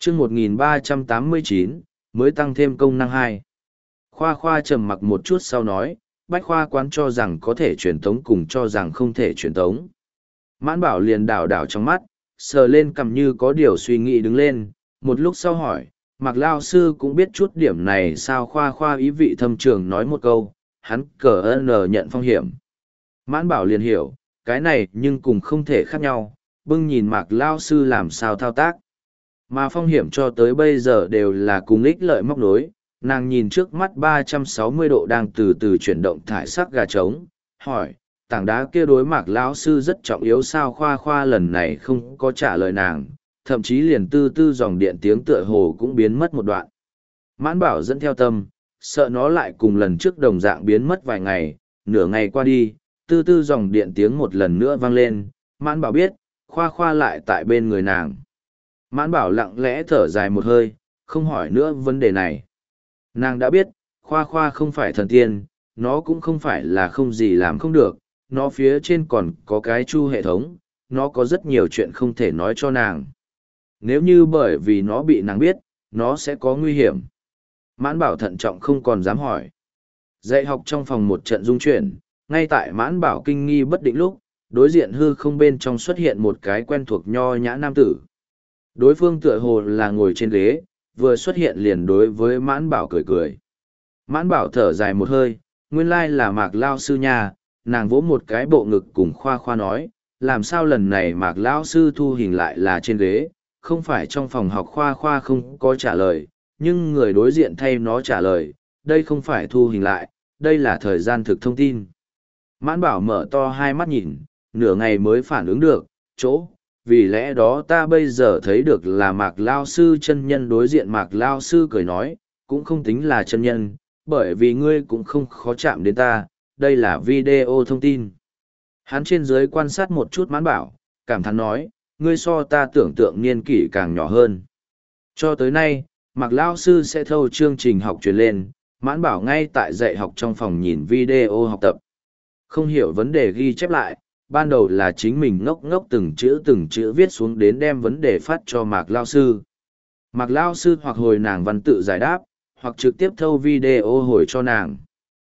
chương 1389, mới tăng thêm công năng 2. Khoa Khoa trầm mặc một chút sau nói, Bách Khoa quán cho rằng có thể truyền tống cùng cho rằng không thể truyền tống. Mãn Bảo liền đảo đảo trong mắt, sờ lên cằm như có điều suy nghĩ đứng lên, một lúc sau hỏi, Mạc Lao Sư cũng biết chút điểm này sao? Khoa Khoa ý vị thâm trường nói một câu, hắn cờ ơn nhận phong hiểm. Mãn Bảo liền hiểu, cái này nhưng cùng không thể khác nhau, bưng nhìn Mạc Lao Sư làm sao thao tác. Mà phong hiểm cho tới bây giờ đều là cùng ích lợi móc nối, nàng nhìn trước mắt 360 độ đang từ từ chuyển động thải sắc gà trống, hỏi, tảng đá kia đối Mạc Lão Sư rất trọng yếu sao? Khoa Khoa lần này không có trả lời nàng, thậm chí liền tư tư dòng điện tiếng tựa hồ cũng biến mất một đoạn. Mãn Bảo dẫn theo tâm, sợ nó lại cùng lần trước đồng dạng biến mất vài ngày, nửa ngày qua đi, tư tư dòng điện tiếng một lần nữa vang lên, Mãn Bảo biết, Khoa Khoa lại tại bên người nàng. Mãn Bảo lặng lẽ thở dài một hơi, không hỏi nữa vấn đề này. Nàng đã biết, Khoa Khoa không phải thần tiên, nó cũng không phải là không gì làm không được, nó phía trên còn có cái chu hệ thống, nó có rất nhiều chuyện không thể nói cho nàng. Nếu như bởi vì nó bị nàng biết, nó sẽ có nguy hiểm. Mãn Bảo thận trọng không còn dám hỏi. Dạy học trong phòng một trận rung chuyển, ngay tại Mãn Bảo kinh nghi bất định lúc, đối diện hư không bên trong xuất hiện một cái quen thuộc nho nhã nam tử. Đối phương tựa hồ là ngồi trên ghế, vừa xuất hiện liền đối với Mãn Bảo cười cười. Mãn Bảo thở dài một hơi, nguyên lai là Mạc Lao Sư nha, nàng vỗ một cái bộ ngực cùng Khoa Khoa nói, làm sao lần này Mạc Lao Sư thu hình lại là trên ghế, không phải trong phòng học. Khoa Khoa không có trả lời, nhưng người đối diện thay nó trả lời, đây không phải thu hình lại, đây là thời gian thực thông tin. Mãn Bảo mở to hai mắt nhìn, nửa ngày mới phản ứng được, chỗ, vì lẽ đó ta bây giờ thấy được là Mạc Lao Sư chân nhân. Đối diện Mạc Lao Sư cười nói, cũng không tính là chân nhân, bởi vì ngươi cũng không khó chạm đến ta, đây là video thông tin. Hắn trên dưới quan sát một chút Mãn Bảo, cảm thán nói, ngươi so ta tưởng tượng niên kỷ càng nhỏ hơn. Cho tới nay, Mạc Lao Sư sẽ thâu chương trình học truyền lên, Mãn Bảo ngay tại dạy học trong phòng nhìn video học tập. Không hiểu vấn đề ghi chép lại, ban đầu là chính mình ngốc ngốc từng chữ viết xuống đến đem vấn đề phát cho Mạc Lao Sư. Mạc Lao Sư hoặc hồi nàng văn tự giải đáp, hoặc trực tiếp thâu video hồi cho nàng.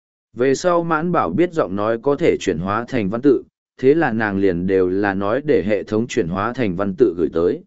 Về sau Mãn Bảo biết giọng nói có thể chuyển hóa thành văn tự, thế là nàng liền đều là nói để hệ thống chuyển hóa thành văn tự gửi tới.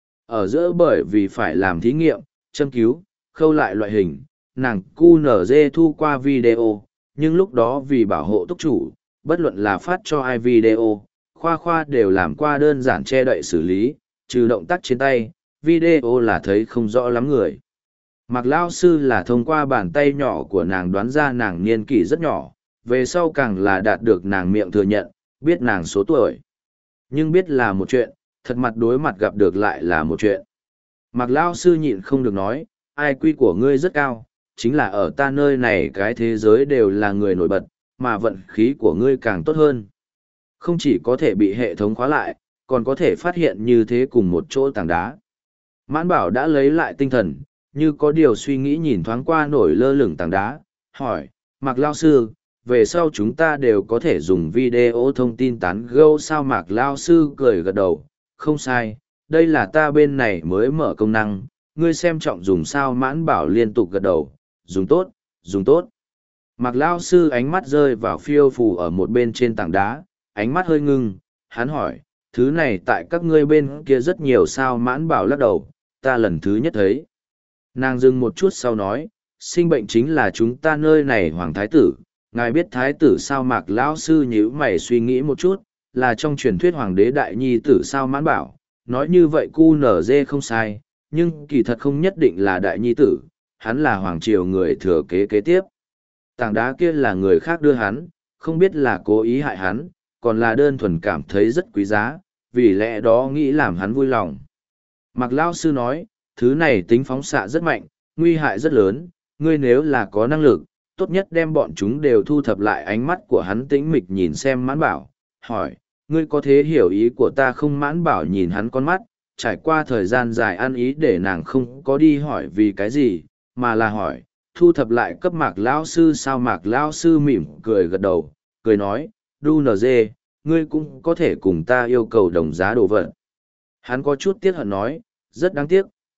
Ở giữa bởi vì phải làm thí nghiệm, châm cứu, khâu lại loại hình, nàng QNZ thu qua video, nhưng lúc đó vì bảo hộ túc chủ, bất luận là phát cho ai video, Khoa Khoa đều làm qua đơn giản che đậy xử lý, trừ động tác trên tay, video là thấy không rõ lắm người. Mạc Lao Sư là thông qua bàn tay nhỏ của nàng đoán ra nàng niên kỷ rất nhỏ, về sau càng là đạt được nàng miệng thừa nhận, biết nàng số tuổi. Nhưng biết là một chuyện, thật mặt đối mặt gặp được lại là một chuyện. Mạc Lao Sư nhịn không được nói, ai quy của ngươi rất cao, chính là ở ta nơi này cái thế giới đều là người nổi bật, mà vận khí của ngươi càng tốt hơn. Không chỉ có thể bị hệ thống khóa lại, còn có thể phát hiện như thế cùng một chỗ tảng đá. Mãn Bảo đã lấy lại tinh thần, như có điều suy nghĩ nhìn thoáng qua nổi lơ lửng tảng đá, hỏi, Mạc Lao Sư, về sau chúng ta đều có thể dùng video thông tin tán gẫu sao? Mạc Lao Sư cười gật đầu, không sai, đây là ta bên này mới mở công năng, ngươi xem trọng dùng sao? Mãn Bảo liên tục gật đầu, dùng tốt, dùng tốt. Mạc Lao Sư ánh mắt rơi vào phiêu phù ở một bên trên tảng đá, ánh mắt hơi ngưng, hắn hỏi, thứ này tại các ngươi bên kia rất nhiều sao? Mãn Bảo lắc đầu, ta lần thứ nhất thấy. Nàng dừng một chút sau nói, sinh bệnh chính là chúng ta nơi này Hoàng Thái Tử, ngài biết Thái Tử sao? Mạc Lão Sư nhíu mày suy nghĩ một chút, là trong truyền thuyết Hoàng đế Đại Nhi Tử sao? Mãn Bảo, nói như vậy QNZ không sai, nhưng kỳ thật không nhất định là Đại Nhi Tử, hắn là Hoàng Triều người thừa kế kế tiếp. Tảng đá kia là người khác đưa hắn, không biết là cố ý hại hắn, còn là đơn thuần cảm thấy rất quý giá, vì lẽ đó nghĩ làm hắn vui lòng. Mạc Lão Sư nói, thứ này tính phóng xạ rất mạnh, nguy hại rất lớn, ngươi nếu là có năng lực, tốt nhất đem bọn chúng đều thu thập lại. Ánh mắt của hắn tĩnh mịch nhìn xem Mãn Bảo, hỏi, ngươi có thể hiểu ý của ta không? Mãn Bảo nhìn hắn con mắt, trải qua thời gian dài ăn ý để nàng không có đi hỏi vì cái gì, mà là hỏi, thu thập lại cấp Mạc Lão Sư sao? Mạc Lão Sư mỉm cười gật đầu, cười nói, đu nờ dê, ngươi cũng có thể cùng ta yêu cầu đồng giá đồ vật. Hắn có chút tiếc hận nói, rất đáng tiếc,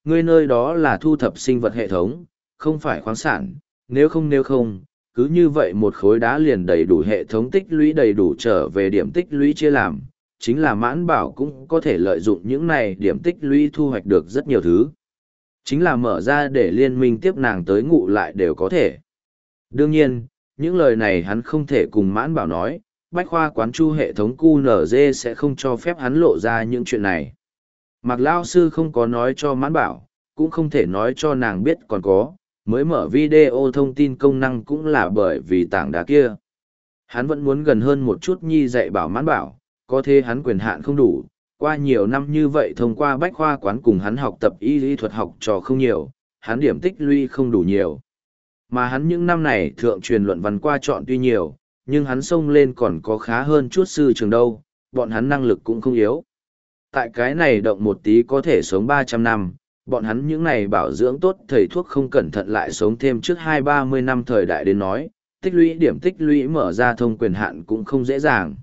ngươi nơi đó là thu thập sinh vật hệ thống, không phải khoáng sản, nếu không, cứ như vậy một khối đá liền đầy đủ hệ thống tích lũy đầy đủ trở về điểm tích lũy chia làm, chính là Mãn Bảo cũng có thể lợi dụng những này điểm tích lũy thu hoạch được rất nhiều thứ. Chính là mở ra để liên minh tiếp nàng tới ngụ lại đều có thể. Đương nhiên, những lời này hắn không thể cùng Mãn Bảo nói, Bách Khoa quán chu hệ thống QNZ sẽ không cho phép hắn lộ ra những chuyện này. Mạc Lao Sư không có nói cho Mãn Bảo, cũng không thể nói cho nàng biết còn có, mới mở video thông tin công năng cũng là bởi vì tảng đá kia. Hắn vẫn muốn gần hơn một chút nhi dạy bảo Mãn Bảo, có thế hắn quyền hạn không đủ, qua nhiều năm như vậy thông qua Bách Khoa quán cùng hắn học tập y lý thuật học trò không nhiều, hắn điểm tích lũy không đủ nhiều. Mà hắn những năm này thượng truyền luận văn qua chọn tuy nhiều, nhưng hắn xông lên còn có khá hơn chút sư trường đâu, bọn hắn năng lực cũng không yếu. Tại cái này động một tí có thể sống 300 năm, bọn hắn những này bảo dưỡng tốt thầy thuốc không cẩn thận lại sống thêm trước 20-30 năm thời đại đến nói, tích lũy điểm tích lũy mở ra thông quyền hạn cũng không dễ dàng.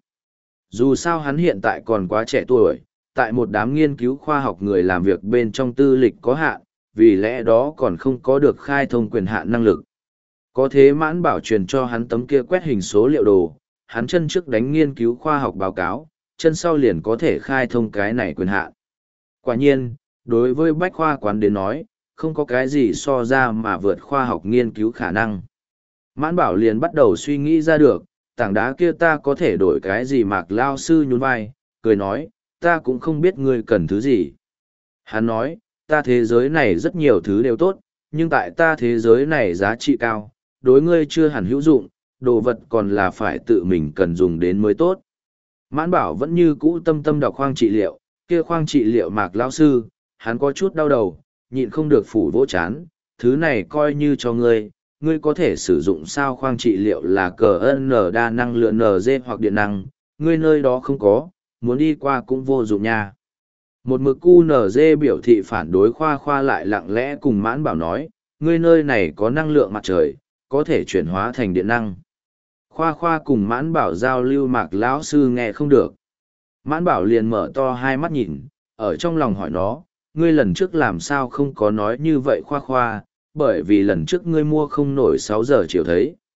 Dù sao hắn hiện tại còn quá trẻ tuổi, tại một đám nghiên cứu khoa học người làm việc bên trong tư lịch có hạn, vì lẽ đó còn không có được khai thông quyền hạn năng lực. Có thế Mãn Bảo truyền cho hắn tấm kia quét hình số liệu đồ, hắn chân trước đánh nghiên cứu khoa học báo cáo, chân sau liền có thể khai thông cái này quyền hạn. Quả nhiên, đối với Bách Khoa quán đến nói, không có cái gì so ra mà vượt khoa học nghiên cứu khả năng. Mãn Bảo liền bắt đầu suy nghĩ ra được, tảng đá kia ta có thể đổi cái gì. Mạc Lao Sư nhún vai, cười nói, ta cũng không biết ngươi cần thứ gì. Hắn nói, ta thế giới này rất nhiều thứ đều tốt, nhưng tại ta thế giới này giá trị cao, đối ngươi chưa hẳn hữu dụng, đồ vật còn là phải tự mình cần dùng đến mới tốt. Mãn Bảo vẫn như cũ tâm tâm đọc khoang trị liệu, kia khoang trị liệu Mạc Lao Sư, hắn có chút đau đầu, nhịn không được phủ vỗ chán, thứ này coi như cho ngươi, ngươi có thể sử dụng sao. Khoang trị liệu là CN đa năng lượng NG hoặc điện năng, ngươi nơi đó không có, muốn đi qua cũng vô dụng nha. Một mực QNZ biểu thị phản đối Khoa lại lặng lẽ cùng Mãn Bảo nói, ngươi nơi này có năng lượng mặt trời, có thể chuyển hóa thành điện năng. Khoa cùng Mãn Bảo giao lưu Mạc lão sư nghe không được. Mãn Bảo liền mở to hai mắt nhìn, ở trong lòng hỏi nó, ngươi lần trước làm sao không có nói như vậy Khoa, bởi vì lần trước ngươi mua không nổi 6 giờ chiều thấy,